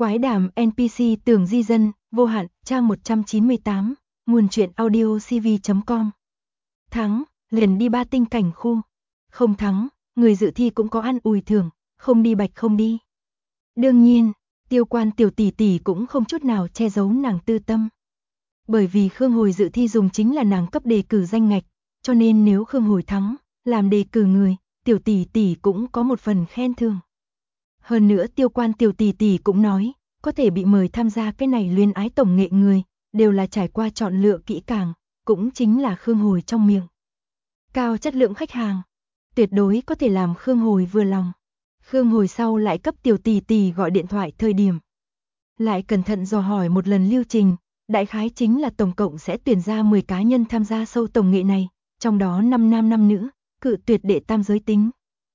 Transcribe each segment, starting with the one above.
Quái đàm NPC Tường Di Dân, vô hạn, trang 198, nguồn truyện audio cv.com. Thắng, liền đi 3 tinh cảnh khu. Không thắng, người dự thi cũng có ăn ủi thưởng, không đi bạch không đi. Đương nhiên, Tiêu Quan tiểu tỷ tỷ cũng không chút nào che giấu nàng tư tâm. Bởi vì Khương Hồi dự thi dùng chính là nàng cấp đề cử danh ngạch, cho nên nếu Khương Hồi thắng, làm đề cử người, tiểu tỷ tỷ cũng có một phần khen thưởng. Hơn nữa Tiêu Quan tiểu tỷ tỷ cũng nói, có thể bị mời tham gia cái này luyến ái tổng nghệ người, đều là trải qua chọn lựa kỹ càng, cũng chính là Khương Hồi trong miệng. Cao chất lượng khách hàng, tuyệt đối có thể làm Khương Hồi vừa lòng. Khương Hồi sau lại cấp tiểu tỷ tỷ gọi điện thoại thời điểm. Lại cẩn thận dò hỏi một lần lưu trình, đại khái chính là tổng cộng sẽ tuyển ra 10 cá nhân tham gia show tổng nghệ này, trong đó 5 nam 5 nữ, cự tuyệt đệ tam giới tính.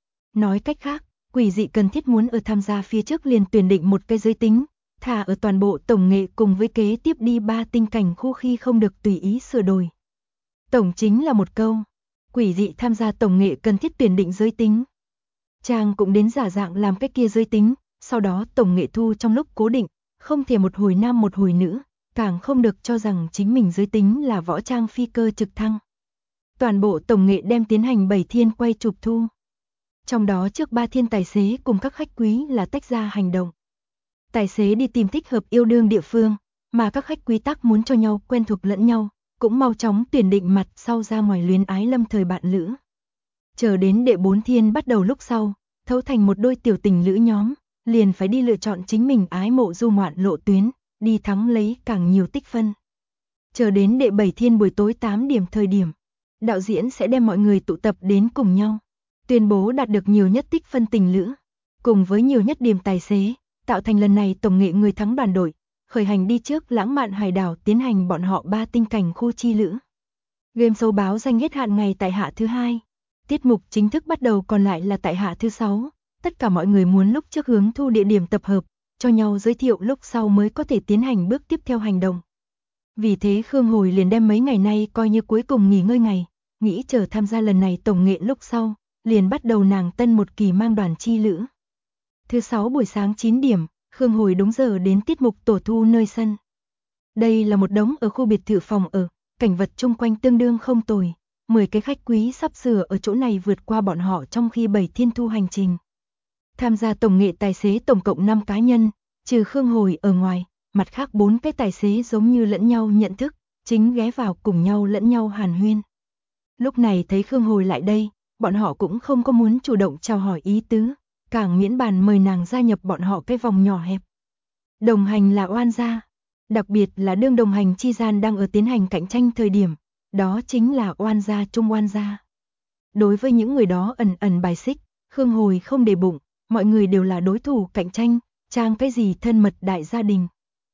Nói cách khác, quỷ dị cần thiết muốn ở tham gia phía trước liền tuyển định một cái giới tính, thà ở toàn bộ tổng nghệ cùng với kế tiếp đi 3 tinh cảnh khu khi không được tùy ý sửa đổi. Tổng chính là một câu, quỷ dị tham gia tổng nghệ cần thiết tuyển định giới tính. Chàng cũng đến giả dạng làm cái kia giới tính, sau đó tổng nghệ thu trong lúc cố định, không thể một hồi nam một hồi nữ, càng không được cho rằng chính mình giới tính là võ trang phi cơ trực thăng. Toàn bộ tổng nghệ đem tiến hành 7 thiên quay chụp thu. Trong đó trước 3 thiên tài xế cùng các khách quý là tách ra hành động. Tài xế đi tìm thích hợp yêu đương địa phương, mà các khách quý tác muốn cho nhau quen thuộc lẫn nhau, cũng mau chóng tuyển định mặt sau ra ngoài luyến ái lâm thời bạn lữ. Chờ đến đệ 4 thiên bắt đầu lúc sau, thấu thành một đôi tiểu tình lữ nhóm, liền phải đi lựa chọn chính mình ái mộ du ngoạn lộ tuyến, đi thắng lấy càng nhiều tích phân. Chờ đến đệ 7 thiên buổi tối 8 điểm thời điểm, đạo diễn sẽ đem mọi người tụ tập đến cùng nhau, tuyên bố đạt được nhiều nhất tích phân tình lữ, cùng với nhiều nhất điểm tài xế, tạo thành lần này tổng nghệ người thắng đoàn đội, khởi hành đi trước lãng mạn hải đảo tiến hành bọn họ 3 tinh cảnh khu chi lữ. Game show báo danh hết hạn ngày tại hạ thứ 2. Tiết mục chính thức bắt đầu còn lại là tại hạ thứ 6. Tất cả mọi người muốn lúc trước hướng thu địa điểm tập hợp, cho nhau giới thiệu lúc sau mới có thể tiến hành bước tiếp theo hành động. Vì thế Khương Hồi liền đem mấy ngày nay coi như cuối cùng nghỉ ngơi ngày, nghĩ chờ tham gia lần này tổng nghệ lúc sau, liền bắt đầu nàng tân một kỳ mang đoàn chi lữ. Thứ 6 buổi sáng 9 điểm, Khương Hồi đúng giờ đến tiết mục tổ thu nơi sân. Đây là một đống ở khu biệt thự phòng ở, cảnh vật chung quanh tương đương không tồi, 10 cái khách quý sắp sửa ở chỗ này vượt qua bọn họ trong khi 7 thiên thu hành trình. Tham gia tổng nghệ tài xế tổng cộng 5 cá nhân, trừ Khương Hồi ở ngoài, mặt khác 4 cái tài xế giống như lẫn nhau nhận thức, chính ghé vào cùng nhau lẫn nhau hàn huyên. Lúc này thấy Khương Hồi lại đây, bọn họ cũng không có muốn chủ động chào hỏi ý tứ, càng miễn bàn mời nàng gia nhập bọn họ cái vòng nhỏ hẹp. Đồng hành là oan gia, đặc biệt là đương đồng hành chi gian đang ở tiến hành cạnh tranh thời điểm, đó chính là oan gia trung oan gia. Đối với những người đó ẩn ẩn bài xích, Khương Hồi không để bụng, mọi người đều là đối thủ cạnh tranh, trang cái gì thân mật đại gia đình.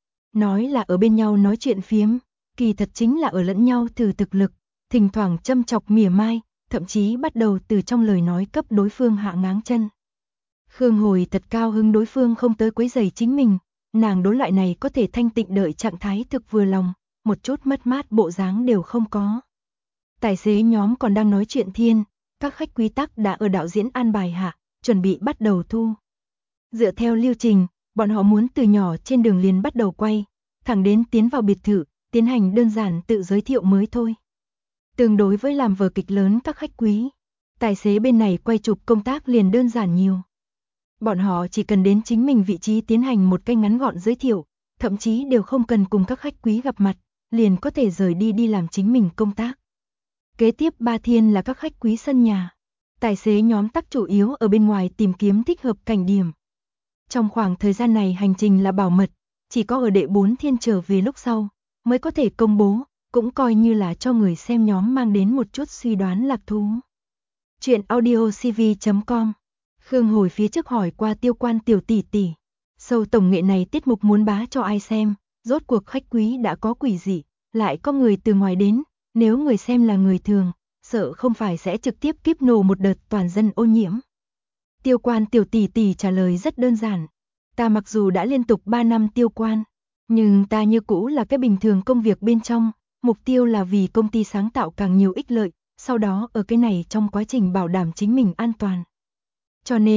Nói là ở bên nhau nói chuyện phiếm, kỳ thật chính là ở lẫn nhau thử thực lực, thỉnh thoảng châm chọc mỉa mai, thậm chí bắt đầu từ trong lời nói cấp đối phương hạ ngáng chân. Khương Hồi thật cao hứng đối phương không tới quấy rầy chính mình, nàng đối loại này có thể thanh tịnh đợi trạng thái thực vừa lòng, một chút mất mát bộ dáng đều không có. Tài xế nhóm còn đang nói chuyện thiên, các khách quý tắc đã ở đạo diễn an bài hạ, chuẩn bị bắt đầu thu. Dựa theo lưu trình, bọn họ muốn từ nhỏ trên đường liền bắt đầu quay, thẳng đến tiến vào biệt thự, tiến hành đơn giản tự giới thiệu mới thôi. Tương đối với làm vở kịch lớn các khách quý, tài xế bên này quay chụp công tác liền đơn giản nhiều. Bọn họ chỉ cần đến chính mình vị trí tiến hành một cái ngắn gọn giới thiệu, thậm chí đều không cần cùng các khách quý gặp mặt, liền có thể rời đi đi làm chính mình công tác. Kế tiếp 3 thiên là các khách quý sân nhà. Tài xế nhóm tắc chủ yếu ở bên ngoài tìm kiếm thích hợp cảnh điểm. Trong khoảng thời gian này hành trình là bảo mật, chỉ có ở đệ 4 thiên trở về lúc sau, mới có thể công bố, cũng coi như là cho người xem nhóm mang đến một chút suy đoán lạc thú. Chuyện audio cv.com. Khương Hồi phía trước hỏi qua Tiêu Quan tiểu tỷ tỷ, show tổng nghệ này tiết mục muốn bá cho ai xem, rốt cuộc khách quý đã có quỷ dị, lại có người từ ngoài đến, nếu người xem là người thường, sợ không phải sẽ trực tiếp kíp nổ một đợt toàn dân ô nhiễm. Tiêu Quan tiểu tỷ tỷ trả lời rất đơn giản, ta mặc dù đã liên tục 3 năm tiêu quan, nhưng ta như cũ là cái bình thường công việc bên trong, mục tiêu là vì công ty sáng tạo càng nhiều ích lợi, sau đó ở cái này trong quá trình bảo đảm chính mình an toàn. Cho nên,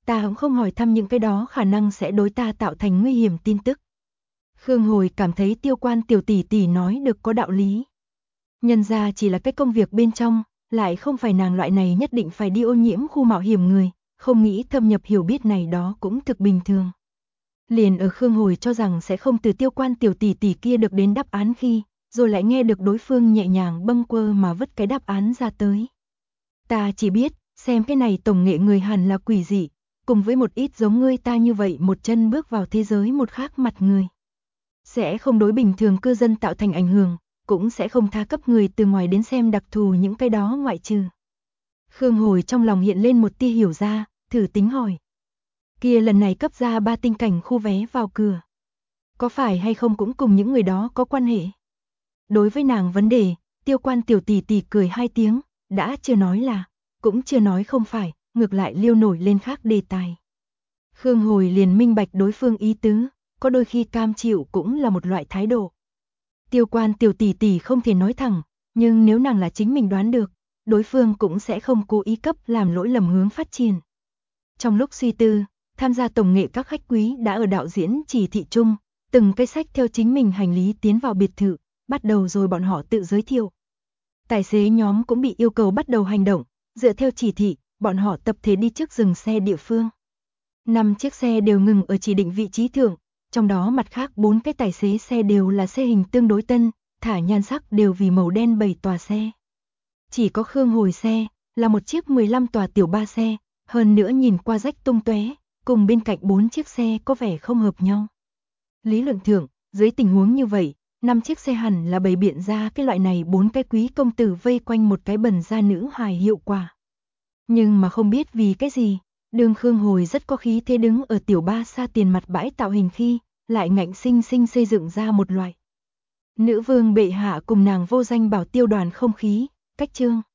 ta cũng không hỏi thăm những cái đó khả năng sẽ đối ta tạo thành nguy hiểm tin tức. Khương Hồi cảm thấy Tiêu Quan tiểu tỷ tỷ nói được có đạo lý. Nhân ra chỉ là cái công việc bên trong, lại không phải nàng loại này nhất định phải đi ô nhiễm khu mạo hiểm người, không nghĩ thâm nhập hiểu biết này đó cũng thực bình thường. Liền ở Khương Hồi cho rằng sẽ không từ Tiêu Quan tiểu tỷ tỷ kia được đến đáp án khi, rồi lại nghe được đối phương nhẹ nhàng bâng quơ mà vứt cái đáp án ra tới. Ta chỉ biết, xem cái này tổng nghệ người hẳn là quỷ dị, cùng với một ít giống ngươi ta như vậy một chân bước vào thế giới một khác mặt người. Sẽ không đối bình thường cư dân tạo thành ảnh hưởng, cũng sẽ không tha cấp người từ ngoài đến xem đặc thù những cái đó ngoại trừ. Khương Hồi trong lòng hiện lên một tia hiểu ra, thử tính hỏi. Kia lần này cấp ra 3 tinh cảnh khu vé vào cửa. Có phải hay không cũng cùng những người đó có quan hệ? Đối với nàng vấn đề, Tiêu Quan tiểu tỷ tỷ cười 2 tiếng, đã chưa nói là, cũng chưa nói không phải, ngược lại liêu nổi lên khác đề tài. Khương Hồi liền minh bạch đối phương ý tứ, có đôi khi cam chịu cũng là một loại thái độ. Tiêu Quan tiểu tỷ tỷ không thể nói thẳng, nhưng nếu nàng là chính mình đoán được, đối phương cũng sẽ không cố ý cấp làm lỗi lầm hướng phát triển. Trong lúc suy tư, tham gia tổng nghệ các khách quý đã ở đạo diễn chỉ thị chung, từng cái sách theo chính mình hành lý tiến vào biệt thự, bắt đầu rồi bọn họ tự giới thiệu. Tài xế nhóm cũng bị yêu cầu bắt đầu hành động, dựa theo chỉ thị, bọn họ tập thể đi trước dừng xe địa phương. 5 chiếc xe đều ngừng ở chỉ định vị trí thượng, trong đó mặt khác 4 cái tài xế xe đều là xe hình tương đối tân, thả nhan sắc đều vì màu đen 7 tòa xe. Chỉ có Khương Hồi xe, là một chiếc 15 tòa tiểu ba xe, hơn nữa nhìn qua rách tung tóe, cùng bên cạnh 4 chiếc xe có vẻ không hợp nhau. Lý luận thượng, dưới tình huống như vậy, 5 chiếc xe hẳn là bày biện ra cái loại này 4 cái quý công tử vây quanh một cái bần gia nữ hài hiệu quả. Nhưng mà không biết vì cái gì, đường Khương Hồi rất có khí thế đứng ở tiểu ba xa tiền mặt bãi tạo hình khi, lại ngạnh sinh sinh xây dựng ra một loại. Nữ vương bệ hạ cùng nàng vô danh bảo tiêu đoàn không khí, cách chương.